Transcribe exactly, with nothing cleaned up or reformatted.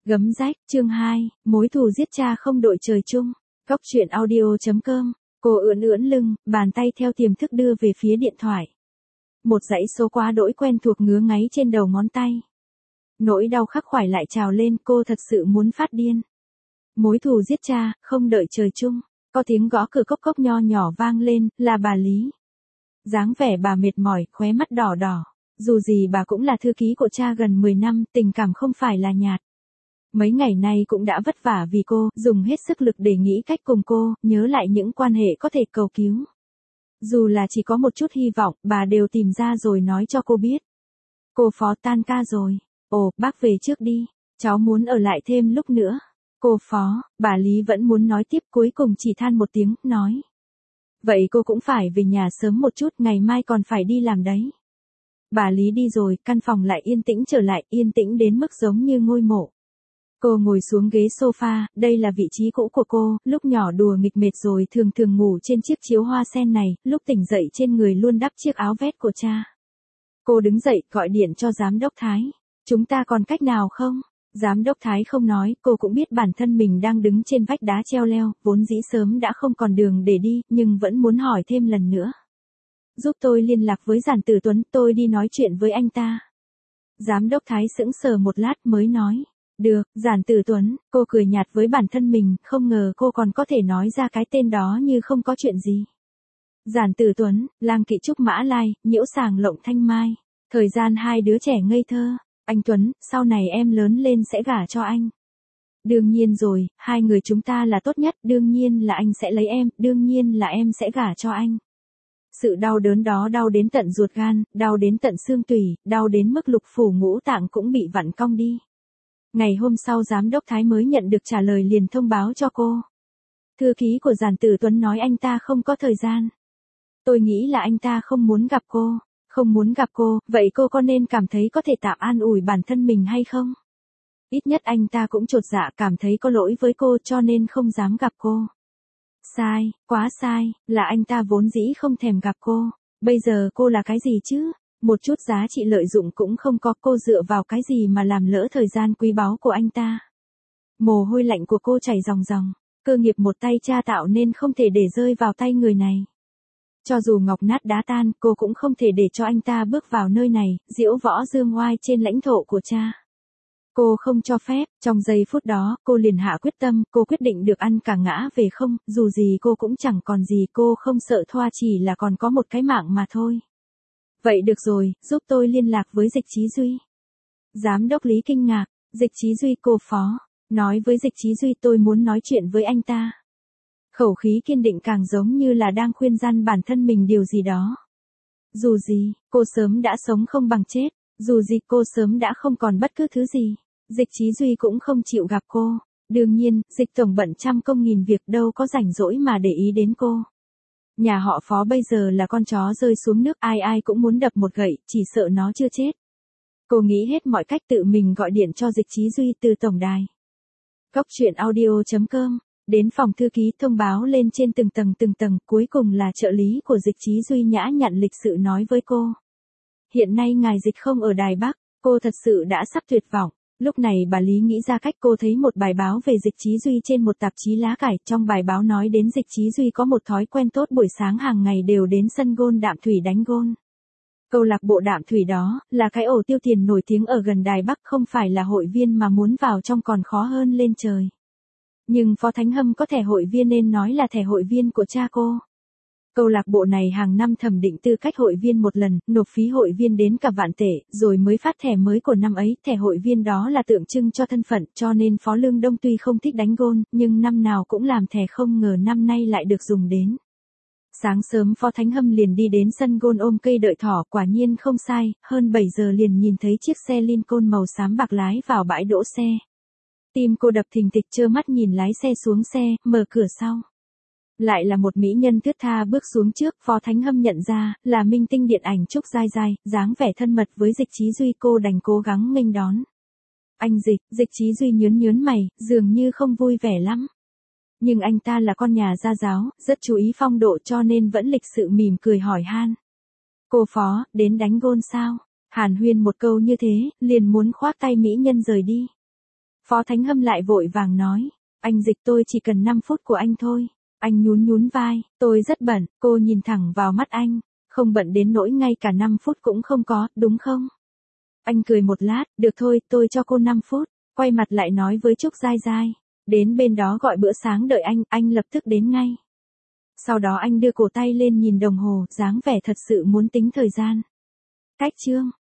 Gấm rách, chương hai, mối thù giết cha không đội trời chung. Góc truyện audio chấm com. Cô ưỡn ưỡn lưng, bàn tay theo tiềm thức đưa về phía điện thoại. Một dãy số quá đỗi quen thuộc ngứa ngáy trên đầu ngón tay. Nỗi đau khắc khoải lại trào lên, cô thật sự muốn phát điên. Mối thù giết cha, không đợi trời chung. Có tiếng gõ cửa cốc cốc nho nhỏ vang lên, là bà Lý. Dáng vẻ bà mệt mỏi, khóe mắt đỏ đỏ. Dù gì bà cũng là thư ký của cha gần mười năm, tình cảm không phải là nhạt. Mấy ngày nay cũng đã vất vả vì cô, dùng hết sức lực để nghĩ cách cùng cô, nhớ lại những quan hệ có thể cầu cứu. Dù là chỉ có một chút hy vọng, bà đều tìm ra rồi nói cho cô biết. Cô Phó tan ca rồi. Ồ, bác về trước đi. Cháu muốn ở lại thêm lúc nữa. Cô Phó, bà Lý vẫn muốn nói tiếp, cuối cùng chỉ than một tiếng, nói. Vậy cô cũng phải về nhà sớm một chút, ngày mai còn phải đi làm đấy. Bà Lý đi rồi, căn phòng lại yên tĩnh trở lại, yên tĩnh đến mức giống như ngôi mộ. Cô ngồi xuống ghế sofa, đây là vị trí cũ của cô, lúc nhỏ đùa nghịch mệt rồi thường thường ngủ trên chiếc chiếu hoa sen này, lúc tỉnh dậy trên người luôn đắp chiếc áo vest của cha. Cô đứng dậy, gọi điện cho giám đốc Thái. Chúng ta còn cách nào không? Giám đốc Thái không nói, cô cũng biết bản thân mình đang đứng trên vách đá treo leo, vốn dĩ sớm đã không còn đường để đi, nhưng vẫn muốn hỏi thêm lần nữa. Giúp tôi liên lạc với Giản Tử Tuấn, tôi đi nói chuyện với anh ta. Giám đốc Thái sững sờ một lát mới nói. Được, Giản Tử Tuấn, cô cười nhạt với bản thân mình, không ngờ cô còn có thể nói ra cái tên đó như không có chuyện gì. Giản Tử Tuấn, Lang Kỵ Trúc Mã Lai, Nhiễu Sàng Lộng Thanh Mai. Thời gian hai đứa trẻ ngây thơ. Anh Tuấn, sau này em lớn lên sẽ gả cho anh. Đương nhiên rồi, hai người chúng ta là tốt nhất, đương nhiên là anh sẽ lấy em, đương nhiên là em sẽ gả cho anh. Sự đau đớn đó đau đến tận ruột gan, đau đến tận xương tủy, đau đến mức lục phủ ngũ tạng cũng bị vặn cong đi. Ngày hôm sau giám đốc Thái mới nhận được trả lời liền thông báo cho cô. Thư ký của Giản Tử Tuấn nói anh ta không có thời gian. Tôi nghĩ là anh ta không muốn gặp cô. Không muốn gặp cô, vậy cô có nên cảm thấy có thể tạm an ủi bản thân mình hay không? Ít nhất anh ta cũng chột dạ cảm thấy có lỗi với cô cho nên không dám gặp cô. Sai, quá sai, là anh ta vốn dĩ không thèm gặp cô. Bây giờ cô là cái gì chứ? Một chút giá trị lợi dụng cũng không có, cô dựa vào cái gì mà làm lỡ thời gian quý báu của anh ta. Mồ hôi lạnh của cô chảy ròng ròng, cơ nghiệp một tay cha tạo nên không thể để rơi vào tay người này. Cho dù ngọc nát đá tan, cô cũng không thể để cho anh ta bước vào nơi này, diễu võ dương oai trên lãnh thổ của cha. Cô không cho phép, trong giây phút đó, cô liền hạ quyết tâm, cô quyết định được ăn cả ngã về không, dù gì cô cũng chẳng còn gì, cô không sợ thoa chỉ là còn có một cái mạng mà thôi. Vậy được rồi, giúp tôi liên lạc với Dịch Chí Duy. Giám đốc Lý kinh ngạc, Dịch Chí Duy cô Phó, nói với Dịch Chí Duy tôi muốn nói chuyện với anh ta. Khẩu khí kiên định càng giống như là đang khuyên răn bản thân mình điều gì đó. Dù gì, cô sớm đã sống không bằng chết, dù gì cô sớm đã không còn bất cứ thứ gì. Dịch Chí Duy cũng không chịu gặp cô. Đương nhiên, Dịch tổng bận trăm công nghìn việc đâu có rảnh rỗi mà để ý đến cô. Nhà họ Phó bây giờ là con chó rơi xuống nước, ai ai cũng muốn đập một gậy, chỉ sợ nó chưa chết. Cô nghĩ hết mọi cách tự mình gọi điện cho Dịch Chí Duy từ tổng đài. Góc truyện audio chấm com. Đến phòng thư ký thông báo lên trên từng tầng từng tầng, cuối cùng là trợ lý của Dịch Chí Duy nhã nhặn lịch sự nói với cô. Hiện nay ngài Dịch không ở Đài Bắc, cô thật sự đã sắp tuyệt vọng. Lúc này bà Lý nghĩ ra cách, cô thấy một bài báo về Dịch Chí Duy trên một tạp chí lá cải, trong bài báo nói đến Dịch Chí Duy có một thói quen tốt buổi sáng hàng ngày đều đến sân gôn Đạm Thủy đánh gôn. Câu lạc bộ Đạm Thủy đó, là cái ổ tiêu tiền nổi tiếng ở gần Đài Bắc, không phải là hội viên mà muốn vào trong còn khó hơn lên trời. Nhưng Phó Thánh Hâm có thẻ hội viên nên nói là thẻ hội viên của cha cô. Câu lạc bộ này hàng năm thẩm định tư cách hội viên một lần, nộp phí hội viên đến cả vạn tệ, rồi mới phát thẻ mới của năm ấy. Thẻ hội viên đó là tượng trưng cho thân phận, cho nên Phó Lương Đông tuy không thích đánh gôn, nhưng năm nào cũng làm thẻ, không ngờ năm nay lại được dùng đến. Sáng sớm Phó Thánh Hâm liền đi đến sân gôn ôm cây đợi thỏ, quả nhiên không sai, hơn bảy giờ liền nhìn thấy chiếc xe Lincoln màu xám bạc lái vào bãi đỗ xe. Tim cô đập thình thịch, trơ mắt nhìn lái xe xuống xe, mở cửa sau. Lại là một mỹ nhân thướt tha bước xuống trước, Phó Thánh Hâm nhận ra, là minh tinh điện ảnh Trúc Giai Giai, dáng vẻ thân mật với Dịch Chí Duy, cô đành cố gắng nghênh đón. Anh Dịch, Dịch Chí Duy nhớn nhớn mày, dường như không vui vẻ lắm. Nhưng anh ta là con nhà gia giáo, rất chú ý phong độ cho nên vẫn lịch sự mỉm cười hỏi han. Cô Phó, đến đánh gôn sao? Hàn huyên một câu như thế, liền muốn khoác tay mỹ nhân rời đi. Phó Thánh Hâm lại vội vàng nói, anh Dịch tôi chỉ cần năm phút của anh thôi. Anh nhún nhún vai, tôi rất bận, cô nhìn thẳng vào mắt anh, không bận đến nỗi ngay cả năm phút cũng không có, đúng không? Anh cười một lát, được thôi, tôi cho cô năm phút, quay mặt lại nói với Trúc Giai Giai, đến bên đó gọi bữa sáng đợi anh, anh lập tức đến ngay. Sau đó anh đưa cổ tay lên nhìn đồng hồ, dáng vẻ thật sự muốn tính thời gian. Cách chương